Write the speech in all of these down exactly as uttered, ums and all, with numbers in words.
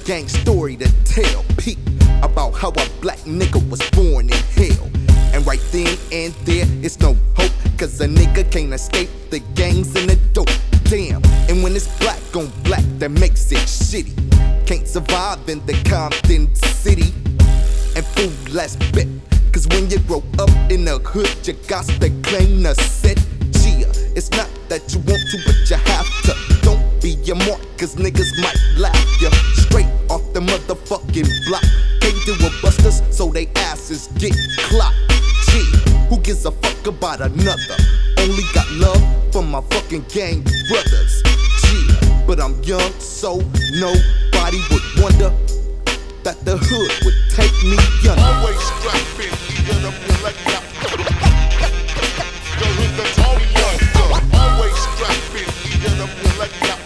gang story to tell. Peep about how a black nigga was born in hell. And right then and there, it's no hope, cause a nigga can't escape the gangs and the dope. Damn, and when it's black on black, that makes it shitty. Can't survive in the Compton city. And fool, let's bet, cause when you grow up in the hood, you got to claim the set. Yeah, it's not that you want to, but you have to. Don't be your mark, cause niggas might laugh ya straight off the motherfucking block. Can't do with busters, so they asses get clocked. Yeah, who gives a fuck about another? Only got love for my fucking gang brothers. Yeah, but I'm young, so nobody would wonder that the hood would take me yonder. Always strapping, even up your leg up. The hood that's all yonder. Always strapping, even up your leg up.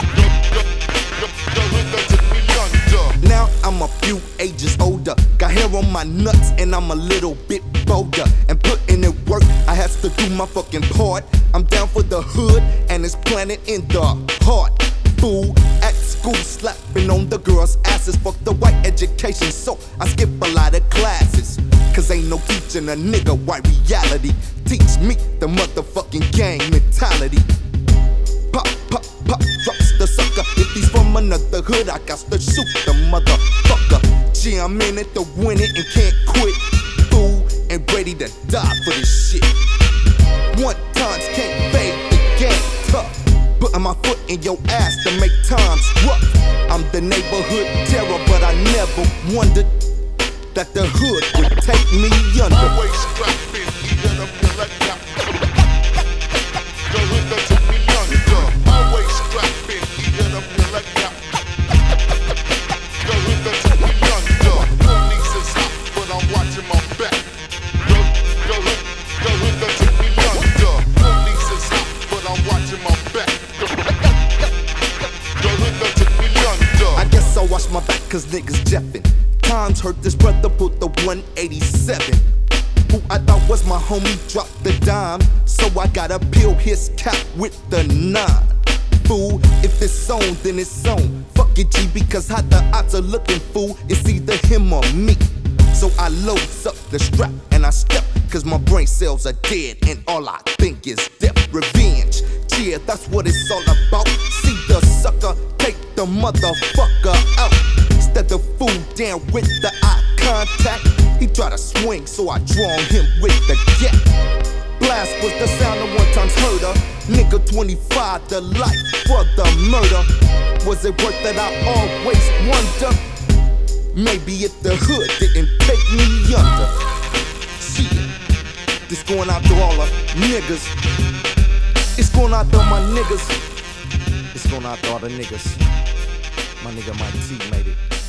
The hood that took me yonder. Now I'm a few ages older, got hair on my nuts and I'm a little bit bolder. And putting in work, I has to do my fucking part. I'm down for the hood and it's planted in the heart. Fool, at school slapping on the girls' asses. Fuck the white education, so I skip a lot of classes. Cause ain't no teaching a nigga white reality. Teach me the motherfucking gang mentality. Pop, pop, pop, drops the sucker. If he's from another hood, I got to shoot the motherfucker. Gee, I'm in it to win it and can't quit. Fool, and ready to die for this shit. One times can't fade the game tough. Putting my foot in your ass to make times rough. I'm the neighborhood terror, but I never wondered that the hood would take me yonder. Always strapping, even up your leg up. The hood that took me yonder. Always strapping, even up your leg up. The hood that took me yonder. Police is hot, but I'm watching my back. The, the hood, the hood that took me yonder. Police is hot, but I'm watching my back. I guess I'll watch my back cause niggas jeffin'. Times hurt this brother put the one eighty-seven. Who I thought was my homie dropped the dime. So I gotta peel his cap with the nine. Fool, if it's on, then it's on. Fuck it, G, because how the odds are looking, fool. It's either him or me. So I loads up the strap and I step, cause my brain cells are dead and all I think is death. Revenge, yeah, that's what it's all about. See the sucker, take the motherfucker out. Instead of fool down with the eye contact, he try to swing, so I draw him with the gap. Blast was the sound of one time's herder. Nigga twenty-five, the life for the murder. Was it worth it? I always wonder. Maybe if the hood didn't take me yonder. Shit, this going out to all the niggas. It's going out to my niggas. It's going out to all the niggas. My nigga Mike T made it.